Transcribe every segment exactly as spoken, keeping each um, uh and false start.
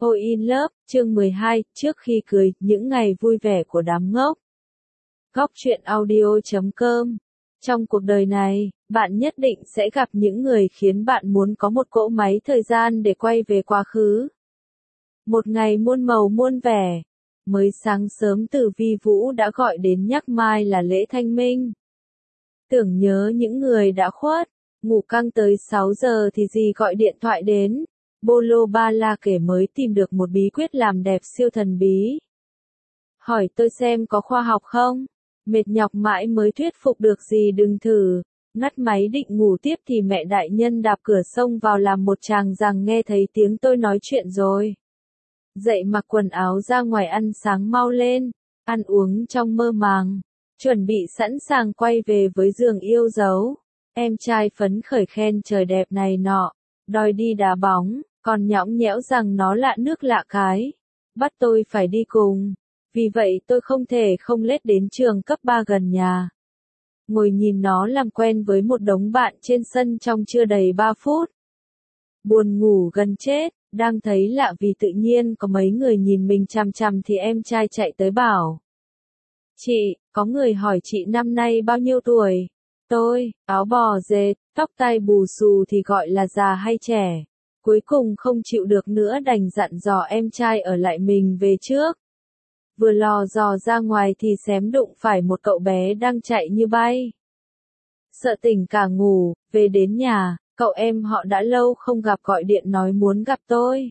Ôi in Love, chương mười hai, trước khi cười, những ngày vui vẻ của đám ngốc. Góc truyện audio chấm com. Trong cuộc đời này, bạn nhất định sẽ gặp những người khiến bạn muốn có một cỗ máy thời gian để quay về quá khứ. Một ngày muôn màu muôn vẻ. Mới sáng sớm Từ Vi Vũ đã gọi đến nhắc mai là lễ Thanh Minh. Tưởng nhớ những người đã khuất, ngủ căng tới sáu giờ thì dì gọi điện thoại đến. Bolo ba la kể mới tìm được một bí quyết làm đẹp siêu thần bí. Hỏi tôi xem có khoa học không? Mệt nhọc mãi mới thuyết phục được dì đừng thử. Ngắt máy định ngủ tiếp thì mẹ đại nhân đạp cửa xông vào làm một tràng rằng nghe thấy tiếng tôi nói chuyện rồi. Dậy mặc quần áo ra ngoài ăn sáng mau lên, ăn uống trong mơ màng, chuẩn bị sẵn sàng quay về với giường yêu dấu. Em trai phấn khởi khen trời đẹp này nọ, đòi đi đá bóng, còn nhõng nhẽo rằng nó lạ nước lạ cái. Bắt tôi phải đi cùng, vì vậy tôi không thể không lết đến trường cấp ba gần nhà. Ngồi nhìn nó làm quen với một đống bạn trên sân trong chưa đầy ba phút. Buồn ngủ gần chết, đang thấy lạ vì tự nhiên có mấy người nhìn mình chằm chằm thì em trai chạy tới bảo. Chị, có người hỏi chị năm nay bao nhiêu tuổi? Tôi, áo bò dệt, tóc tai bù xù thì gọi là già hay trẻ? Cuối cùng không chịu được nữa đành dặn dò em trai ở lại mình về trước. Vừa lò dò ra ngoài thì xém đụng phải một cậu bé đang chạy như bay. Sợ tỉnh cả ngủ, về đến nhà, cậu em họ đã lâu không gặp gọi điện nói muốn gặp tôi.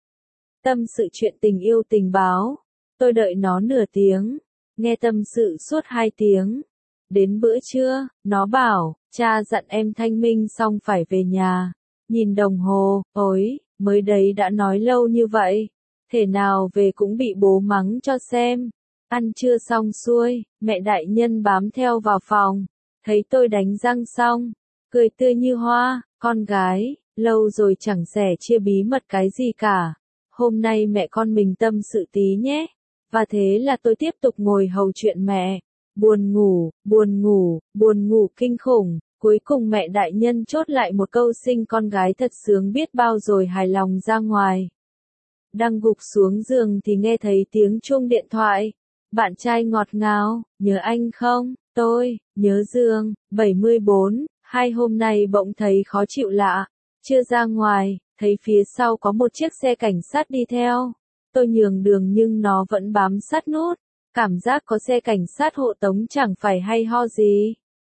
Tâm sự chuyện tình yêu tình báo. Tôi đợi nó nửa tiếng, nghe tâm sự suốt hai tiếng. Đến bữa trưa, nó bảo, cha dặn em thanh minh xong phải về nhà. Nhìn đồng hồ, ối, mới đấy đã nói lâu như vậy. Thể nào về cũng bị bố mắng cho xem. Ăn trưa xong xuôi, mẹ đại nhân bám theo vào phòng. Thấy tôi đánh răng xong, cười tươi như hoa, con gái, lâu rồi chẳng sẻ chia bí mật cái gì cả. Hôm nay mẹ con mình tâm sự tí nhé. Và thế là tôi tiếp tục ngồi hầu chuyện mẹ. Buồn ngủ, buồn ngủ, buồn ngủ kinh khủng. Cuối cùng mẹ đại nhân chốt lại một câu sinh con gái thật sướng biết bao rồi hài lòng ra ngoài. Đang gục xuống giường thì nghe thấy tiếng chuông điện thoại. Bạn trai ngọt ngào, nhớ anh không? Tôi, nhớ Dương, bảy mươi bốn, hai hôm nay bỗng thấy khó chịu lạ. Chưa ra ngoài, thấy phía sau có một chiếc xe cảnh sát đi theo. Tôi nhường đường nhưng nó vẫn bám sát nút. Cảm giác có xe cảnh sát hộ tống chẳng phải hay ho gì.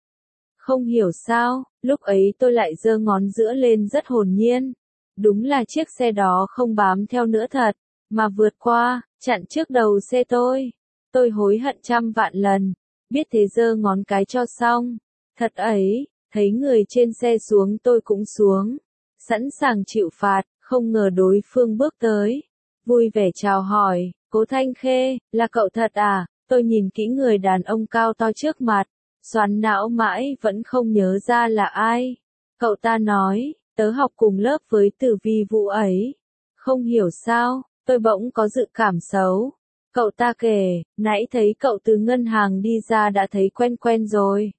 Không hiểu sao, lúc ấy tôi lại giơ ngón giữa lên rất hồn nhiên. Đúng là chiếc xe đó không bám theo nữa thật, mà vượt qua, chặn trước đầu xe tôi. Tôi hối hận trăm vạn lần, biết thế giơ ngón cái cho xong. Thật ấy, thấy người trên xe xuống tôi cũng xuống. Sẵn sàng chịu phạt, không ngờ đối phương bước tới. Vui vẻ chào hỏi, Cố Thanh Khê, là cậu thật à? Tôi nhìn kỹ người đàn ông cao to trước mặt. Xoắn não mãi vẫn không nhớ ra là ai. Cậu ta nói, tớ học cùng lớp với Từ Vi Vũ ấy. Không hiểu sao, tôi bỗng có dự cảm xấu. Cậu ta kể, nãy thấy cậu từ ngân hàng đi ra đã thấy quen quen rồi.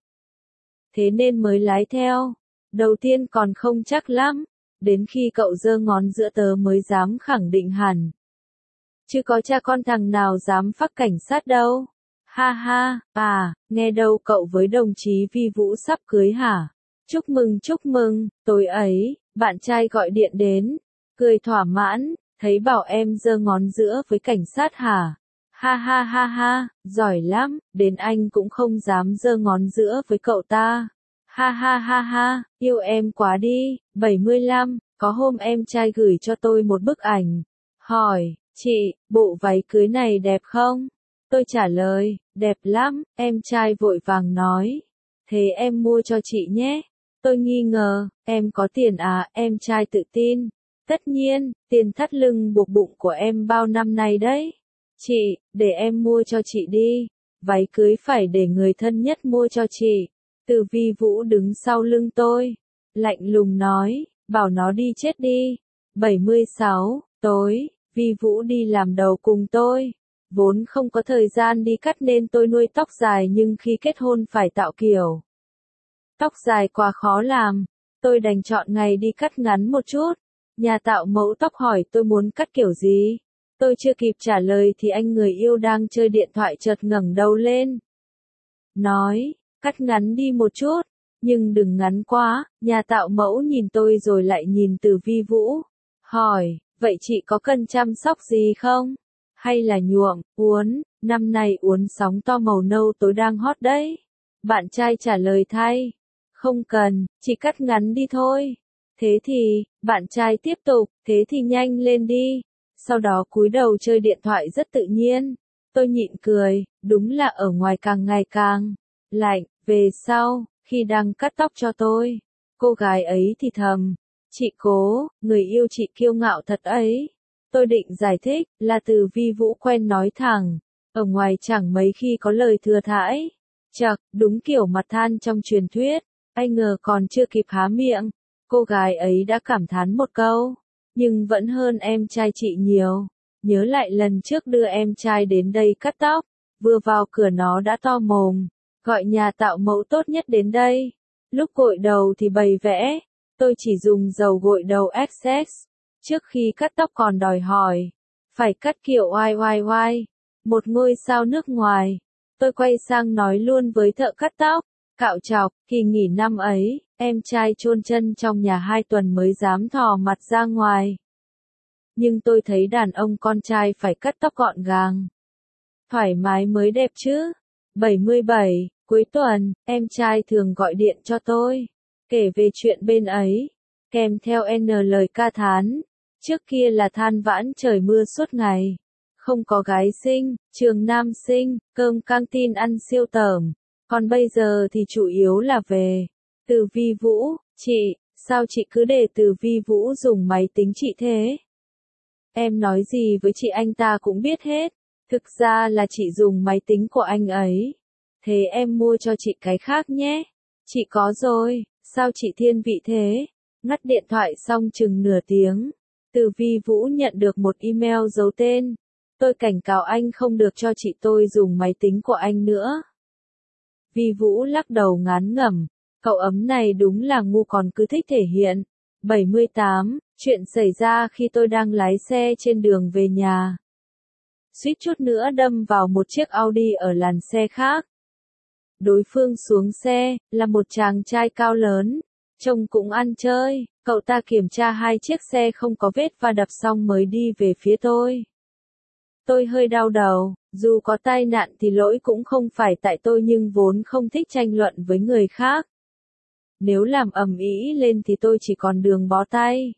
Thế nên mới lái theo. Đầu tiên còn không chắc lắm. Đến khi cậu giơ ngón giữa tớ mới dám khẳng định hẳn. Chứ có cha con thằng nào dám phắc cảnh sát đâu. Ha ha, à, nghe đâu cậu với đồng chí Vi Vũ sắp cưới hả? Chúc mừng chúc mừng, tối ấy, bạn trai gọi điện đến, cười thỏa mãn, thấy bảo em giơ ngón giữa với cảnh sát hả? Ha ha ha ha, giỏi lắm, đến anh cũng không dám giơ ngón giữa với cậu ta. Ha ha ha ha, yêu em quá đi, bảy mươi lăm, có hôm em trai gửi cho tôi một bức ảnh. Hỏi, chị, bộ váy cưới này đẹp không? Tôi trả lời, đẹp lắm, em trai vội vàng nói. Thế em mua cho chị nhé. Tôi nghi ngờ, em có tiền à, em trai tự tin. Tất nhiên, tiền thắt lưng buộc bụng của em bao năm nay đấy. Chị, để em mua cho chị đi. Váy cưới phải để người thân nhất mua cho chị. Từ Vi Vũ đứng sau lưng tôi. Lạnh lùng nói, bảo nó đi chết đi. bảy mươi sáu, tối, Vi Vũ đi làm đầu cùng tôi. Vốn không có thời gian đi cắt nên tôi nuôi tóc dài nhưng khi kết hôn phải tạo kiểu. Tóc dài quá khó làm, tôi đành chọn ngày đi cắt ngắn một chút. Nhà tạo mẫu tóc hỏi tôi muốn cắt kiểu gì. Tôi chưa kịp trả lời thì anh người yêu đang chơi điện thoại chợt ngẩng đầu lên. Nói, cắt ngắn đi một chút, nhưng đừng ngắn quá. Nhà tạo mẫu nhìn tôi rồi lại nhìn Từ Vi Vũ. Hỏi, vậy chị có cần chăm sóc gì không? Hay là nhuộm, uốn, năm nay uốn sóng to màu nâu tối đang hot đấy. Bạn trai trả lời thay. Không cần, chỉ cắt ngắn đi thôi. Thế thì, bạn trai tiếp tục, thế thì nhanh lên đi. Sau đó cúi đầu chơi điện thoại rất tự nhiên. Tôi nhịn cười, đúng là ở ngoài càng ngày càng lạnh. Về sau, khi đang cắt tóc cho tôi, cô gái ấy thì thầm, chị Cố, người yêu chị kiêu ngạo thật ấy. Tôi định giải thích, là Từ Vi Vũ quen nói thẳng, ở ngoài chẳng mấy khi có lời thừa thãi. Chậc, đúng kiểu mặt than trong truyền thuyết, ai ngờ còn chưa kịp há miệng, cô gái ấy đã cảm thán một câu, nhưng vẫn hơn em trai chị nhiều. Nhớ lại lần trước đưa em trai đến đây cắt tóc, vừa vào cửa nó đã to mồm, gọi nhà tạo mẫu tốt nhất đến đây. Lúc gội đầu thì bày vẽ, tôi chỉ dùng dầu gội đầu ét ét. Trước khi cắt tóc còn đòi hỏi, phải cắt kiểu oai oai oai, một ngôi sao nước ngoài. Tôi quay sang nói luôn với thợ cắt tóc, cạo chọc, kỳ nghỉ năm ấy, em trai chôn chân trong nhà hai tuần mới dám thò mặt ra ngoài. Nhưng tôi thấy đàn ông con trai phải cắt tóc gọn gàng, thoải mái mới đẹp chứ. bảy mươi bảy, cuối tuần, em trai thường gọi điện cho tôi, kể về chuyện bên ấy, kèm theo N lời ca thán. Trước kia là than vãn trời mưa suốt ngày, không có gái xinh, trường nam sinh, cơm căng tin ăn siêu tởm. Còn bây giờ thì chủ yếu là về Từ Vi Vũ. Chị, sao chị cứ để Từ Vi Vũ dùng máy tính chị thế? Em nói gì với chị anh ta cũng biết hết. Thực ra là chị dùng máy tính của anh ấy. Thế em mua cho chị cái khác nhé. Chị có rồi, sao chị thiên vị thế? Ngắt điện thoại xong chừng nửa tiếng, Từ Vi Vũ nhận được một email giấu tên. Tôi cảnh cáo anh không được cho chị tôi dùng máy tính của anh nữa. Vi Vũ lắc đầu ngán ngẩm, cậu ấm này đúng là ngu còn cứ thích thể hiện. bảy mươi tám, chuyện xảy ra khi tôi đang lái xe trên đường về nhà. Suýt chút nữa đâm vào một chiếc Audi ở làn xe khác. Đối phương xuống xe, là một chàng trai cao lớn, trông cũng ăn chơi, cậu ta kiểm tra hai chiếc xe không có vết va đập xong mới đi về phía tôi. Tôi hơi đau đầu, dù có tai nạn thì lỗi cũng không phải tại tôi nhưng vốn không thích tranh luận với người khác. Nếu làm ầm ĩ lên thì tôi chỉ còn đường bó tay.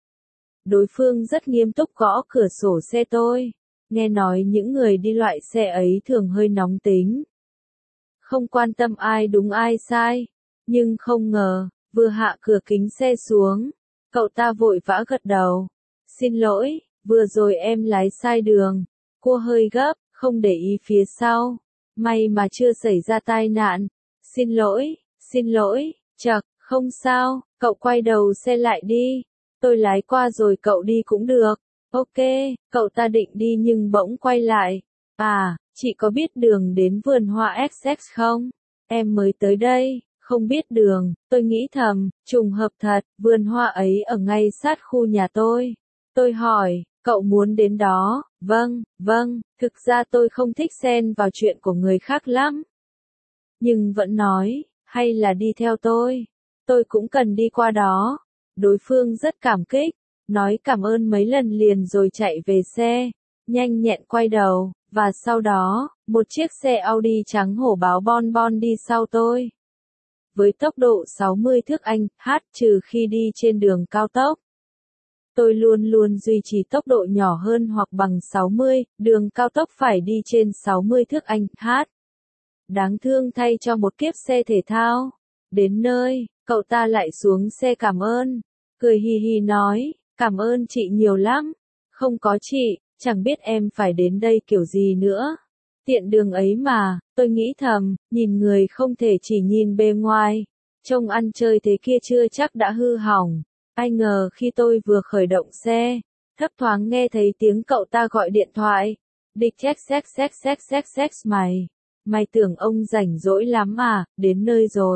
Đối phương rất nghiêm túc gõ cửa sổ xe tôi, nghe nói những người đi loại xe ấy thường hơi nóng tính, không quan tâm ai đúng ai sai, nhưng không ngờ, vừa hạ cửa kính xe xuống, cậu ta vội vã gật đầu. Xin lỗi, vừa rồi em lái sai đường, cua hơi gấp, không để ý phía sau, may mà chưa xảy ra tai nạn. Xin lỗi, xin lỗi, chậc, không sao, cậu quay đầu xe lại đi, tôi lái qua rồi cậu đi cũng được. Ok, cậu ta định đi nhưng bỗng quay lại. À, chị có biết đường đến vườn hoa ét ét không? Em mới tới đây, không biết đường. Tôi nghĩ thầm, trùng hợp thật, vườn hoa ấy ở ngay sát khu nhà tôi. Tôi hỏi, cậu muốn đến đó? Vâng, vâng, thực ra tôi không thích xen vào chuyện của người khác lắm. Nhưng vẫn nói, hay là đi theo tôi. Tôi cũng cần đi qua đó. Đối phương rất cảm kích, nói cảm ơn mấy lần liền rồi chạy về xe, nhanh nhẹn quay đầu, và sau đó, một chiếc xe Audi trắng hổ báo bon bon đi sau tôi. Với tốc độ sáu mươi thước anh, hát trừ khi đi trên đường cao tốc. Tôi luôn luôn duy trì tốc độ nhỏ hơn hoặc bằng sáu mươi, đường cao tốc phải đi trên sáu mươi thước anh, hát. Đáng thương thay cho một kiếp xe thể thao. Đến nơi, cậu ta lại xuống xe cảm ơn, cười hì hì nói, cảm ơn chị nhiều lắm. Không có chị, chẳng biết em phải đến đây kiểu gì nữa. Tiện đường ấy mà, tôi nghĩ thầm, nhìn người không thể chỉ nhìn bề ngoài. Trông ăn chơi thế kia chưa chắc đã hư hỏng. Ai ngờ khi tôi vừa khởi động xe, thấp thoáng nghe thấy tiếng cậu ta gọi điện thoại. Địch xx xx xx xx mày. Mày tưởng ông rảnh rỗi lắm à, đến nơi rồi.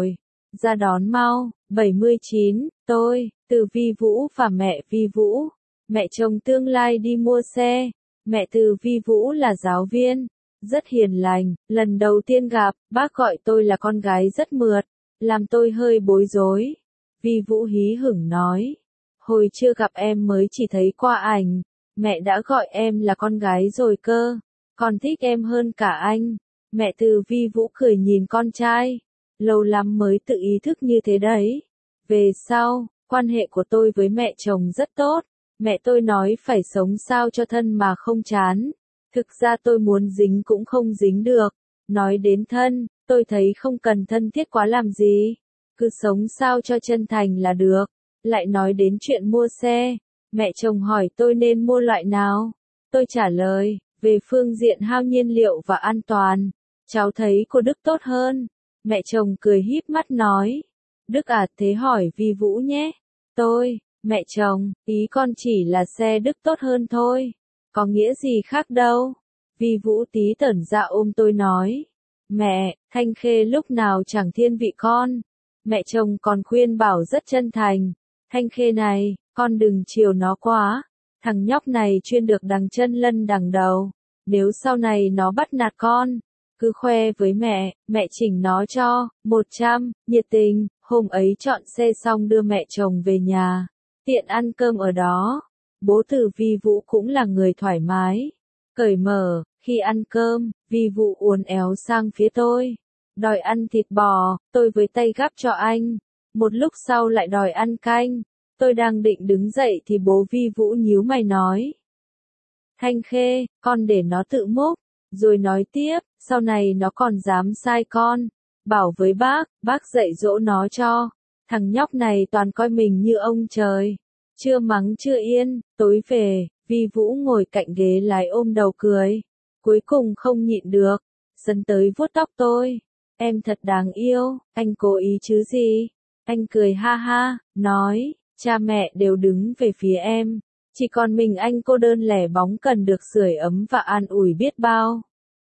ra đón mau. bảy mươi chín, tôi, từ Vi Vũ và mẹ Vi Vũ. Mẹ chồng tương lai đi mua xe. Mẹ từ Vi Vũ là giáo viên, rất hiền lành, lần đầu tiên gặp, bác gọi tôi là con gái rất mượt, làm tôi hơi bối rối. Vi Vũ hí hửng nói, hồi chưa gặp em mới chỉ thấy qua ảnh, mẹ đã gọi em là con gái rồi cơ, còn thích em hơn cả anh. Mẹ từ Vi Vũ cười nhìn con trai, lâu lắm mới tự ý thức như thế đấy. Về sau, quan hệ của tôi với mẹ chồng rất tốt, mẹ tôi nói phải sống sao cho thân mà không chán. Thực ra tôi muốn dính cũng không dính được, nói đến thân, tôi thấy không cần thân thiết quá làm gì, cứ sống sao cho chân thành là được. Lại nói đến chuyện mua xe, mẹ chồng hỏi tôi nên mua loại nào. Tôi trả lời, về phương diện hao nhiên liệu và an toàn, cháu thấy của Đức tốt hơn. Mẹ chồng cười híp mắt nói, Đức à, thế hỏi Vi Vũ nhé. Tôi, mẹ chồng, ý con chỉ là xe Đức tốt hơn thôi, có nghĩa gì khác đâu. Vi Vũ tí tởn dạ ôm tôi nói, mẹ, Thanh Khê lúc nào chẳng thiên vị con. Mẹ chồng còn khuyên bảo rất chân thành, Thanh Khê này, con đừng chiều nó quá, thằng nhóc này chuyên được đằng chân lân đằng đầu, nếu sau này nó bắt nạt con, cứ khoe với mẹ, mẹ chỉnh nó cho. Một trăm, nhiệt tình. Hôm ấy chọn xe xong đưa mẹ chồng về nhà, tiện ăn cơm ở đó. Bố từ Vi Vũ cũng là người thoải mái, cởi mở. Khi ăn cơm, Vi Vũ uốn éo sang phía tôi, đòi ăn thịt bò. Tôi với tay gắp cho anh, một lúc sau lại đòi ăn canh. Tôi đang định đứng dậy thì bố Vi Vũ nhíu mày nói, Thanh Khê, con để nó tự múc. Rồi nói tiếp, sau này nó còn dám sai con, bảo với bác, bác dạy dỗ nó cho. Thằng nhóc này toàn coi mình như ông trời, chưa mắng chưa yên. Tối về, Vi Vũ ngồi cạnh ghế lái ôm đầu cười, cuối cùng không nhịn được, dần tới vuốt tóc tôi. Em thật đáng yêu, anh cố ý chứ gì. Anh cười ha ha, nói, cha mẹ đều đứng về phía em, chỉ còn mình anh cô đơn lẻ bóng cần được sưởi ấm và an ủi biết bao.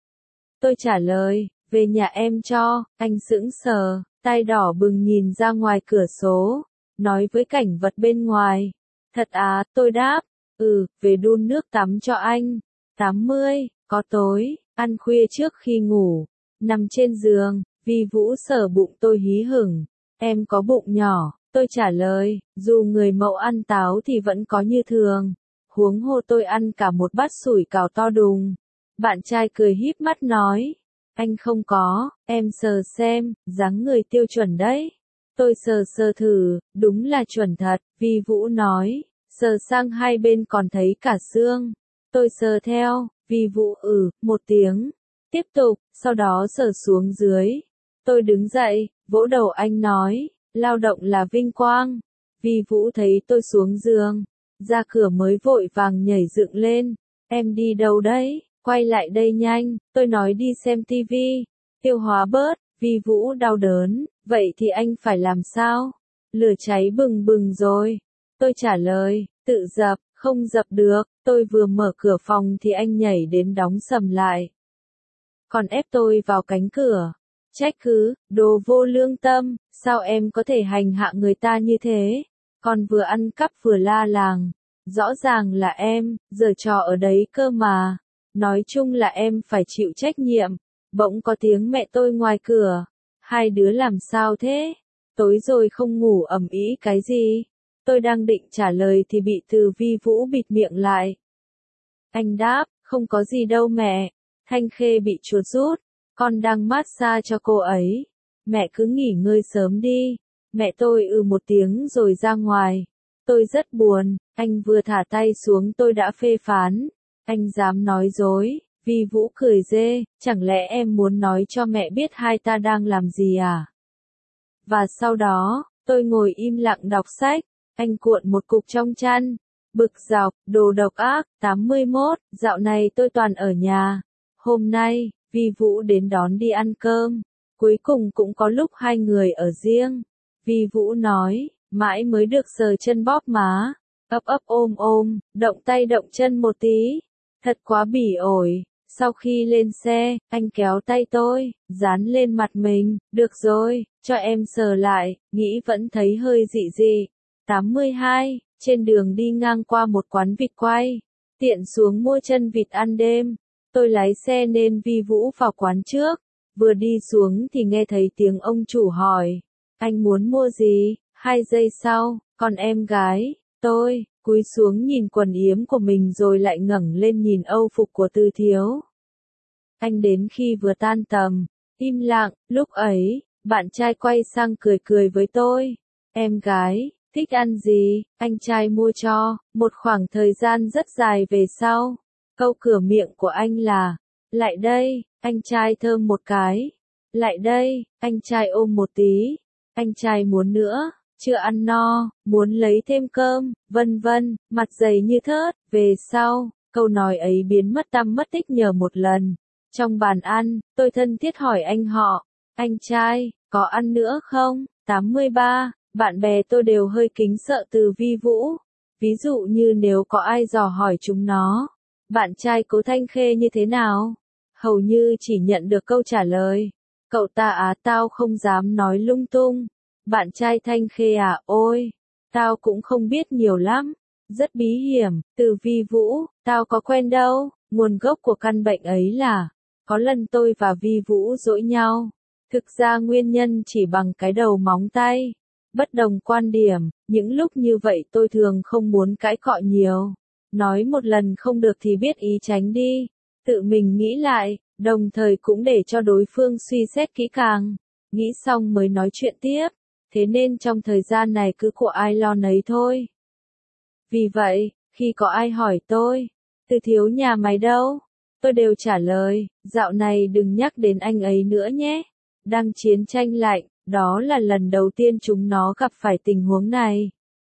Tôi trả lời, về nhà em cho. Anh sững sờ, tai đỏ bừng nhìn ra ngoài cửa sổ, nói với cảnh vật bên ngoài. Thật à, tôi đáp, ừ, về đun nước tắm cho anh. tám mươi, có tối, ăn khuya trước khi ngủ, nằm trên giường, Vi Vũ sờ bụng tôi hí hửng. Em có bụng nhỏ, tôi trả lời, dù người mẫu ăn táo thì vẫn có như thường, huống hồ tôi ăn cả một bát sủi cảo to đùng. Bạn trai cười híp mắt nói, anh không có, em sờ xem, dáng người tiêu chuẩn đấy. Tôi sờ sờ thử, đúng là chuẩn thật. Vi Vũ nói, sờ sang hai bên còn thấy cả xương. Tôi sờ theo, Vi Vũ ừ, một tiếng. Tiếp tục, sau đó sờ xuống dưới. Tôi đứng dậy, vỗ đầu anh nói, lao động là vinh quang. Vi Vũ thấy tôi xuống giường, ra cửa mới vội vàng nhảy dựng lên. Em đi đâu đấy? Quay lại đây nhanh. Tôi nói đi xem tivi, tiêu hóa bớt. Vi Vũ đau đớn, vậy thì anh phải làm sao? Lửa cháy bừng bừng rồi. Tôi trả lời, tự dập, không dập được. Tôi vừa mở cửa phòng thì anh nhảy đến đóng sầm lại, còn ép tôi vào cánh cửa. Trách cứ, đồ vô lương tâm, sao em có thể hành hạ người ta như thế? Còn vừa ăn cắp vừa la làng, rõ ràng là em, giở trò ở đấy cơ mà. Nói chung là em phải chịu trách nhiệm. Bỗng có tiếng mẹ tôi ngoài cửa. Hai đứa làm sao thế? Tối rồi không ngủ ầm ĩ cái gì? Tôi đang định trả lời thì bị từ Vi Vũ bịt miệng lại. Anh đáp, không có gì đâu mẹ. Thanh Khê bị chuột rút, con đang massage cho cô ấy. Mẹ cứ nghỉ ngơi sớm đi. Mẹ tôi ừ một tiếng rồi ra ngoài. Tôi rất buồn, anh vừa thả tay xuống tôi đã phê phán. Anh dám nói dối. Vi Vũ cười rê, chẳng lẽ em muốn nói cho mẹ biết hai ta đang làm gì à? Và sau đó, tôi ngồi im lặng đọc sách, anh cuộn một cục trong chăn, bực dọc, đồ độc ác. tám mươi mốt, dạo này tôi toàn ở nhà. Hôm nay, Vi Vũ đến đón đi ăn cơm, cuối cùng cũng có lúc hai người ở riêng. Vi Vũ nói, mãi mới được sờ chân bóp má, ấp ấp ôm ôm, động tay động chân một tí. Thật quá bỉ ổi. Sau khi lên xe, anh kéo tay tôi, dán lên mặt mình, được rồi, cho em sờ lại, nghĩ vẫn thấy hơi dị dị. tám mươi hai, trên đường đi ngang qua một quán vịt quay, tiện xuống mua chân vịt ăn đêm. Tôi lái xe nên Vi Vũ vào quán trước, vừa đi xuống thì nghe thấy tiếng ông chủ hỏi, anh muốn mua gì? Hai giây sau, con em gái, tôi, cúi xuống nhìn quần yếm của mình rồi lại ngẩng lên nhìn âu phục của Từ Thiếu. Anh đến khi vừa tan tầm, im lặng, lúc ấy, bạn trai quay sang cười cười với tôi. Em gái, thích ăn gì, anh trai mua cho. Một khoảng thời gian rất dài về sau, câu cửa miệng của anh là, lại đây, anh trai thơm một cái. Lại đây, anh trai ôm một tí. Anh trai muốn nữa, chưa ăn no, muốn lấy thêm cơm, vân vân, mặt dày như thớt. Về sau, câu nói ấy biến mất tăm mất tích nhờ một lần. Trong bàn ăn, tôi thân thiết hỏi anh họ, anh trai, có ăn nữa không? tám mươi ba, bạn bè tôi đều hơi kính sợ Từ Vi Vũ. Ví dụ như nếu có ai dò hỏi chúng nó, bạn trai Cố Thanh Khê như thế nào? Hầu như chỉ nhận được câu trả lời, cậu ta á tao không dám nói lung tung. Bạn trai Thanh Khê à, ôi, tao cũng không biết nhiều lắm, rất bí hiểm. Từ Vi Vũ, tao có quen đâu, nguồn gốc của căn bệnh ấy là, có lần tôi và Vi Vũ dỗi nhau, thực ra nguyên nhân chỉ bằng cái đầu móng tay. Bất đồng quan điểm, những lúc như vậy tôi thường không muốn cãi cọ nhiều. Nói một lần không được thì biết ý tránh đi, tự mình nghĩ lại, đồng thời cũng để cho đối phương suy xét kỹ càng, nghĩ xong mới nói chuyện tiếp. Thế nên trong thời gian này cứ của ai lo nấy thôi. Vì vậy, khi có ai hỏi tôi, Từ Thiếu nhà mày đâu? Tôi đều trả lời, dạo này đừng nhắc đến anh ấy nữa nhé. Đang chiến tranh lạnh, đó là lần đầu tiên chúng nó gặp phải tình huống này.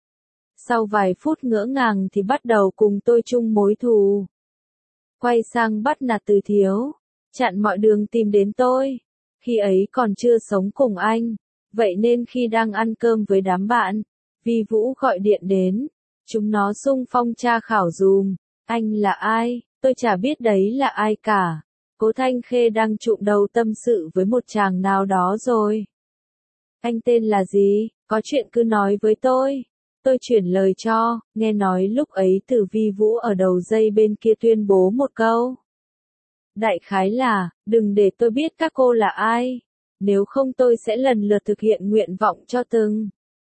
Sau vài phút ngỡ ngàng thì bắt đầu cùng tôi chung mối thù. Quay sang bắt nạt Từ Thiếu, chặn mọi đường tìm đến tôi. Khi ấy còn chưa sống cùng anh, vậy nên khi đang ăn cơm với đám bạn, Vi Vũ gọi điện đến. Chúng nó xung phong tra khảo dùm, anh là ai? Tôi chả biết đấy là ai cả. Cố Thanh Khê đang trụm đầu tâm sự với một chàng nào đó rồi. Anh tên là gì? Có chuyện cứ nói với tôi. Tôi chuyển lời cho, nghe nói lúc ấy Từ Vi Vũ ở đầu dây bên kia tuyên bố một câu. Đại khái là, đừng để tôi biết các cô là ai. Nếu không tôi sẽ lần lượt thực hiện nguyện vọng cho từng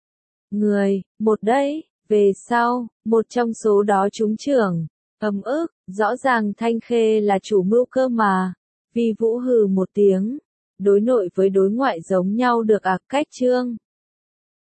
người, một đấy. Về sau, một trong số đó trúng trưởng. Ấm ức, rõ ràng Thanh Khê là chủ mưu cơ mà. Vi Vũ hừ một tiếng. Đối nội với đối ngoại giống nhau được à, cách chương.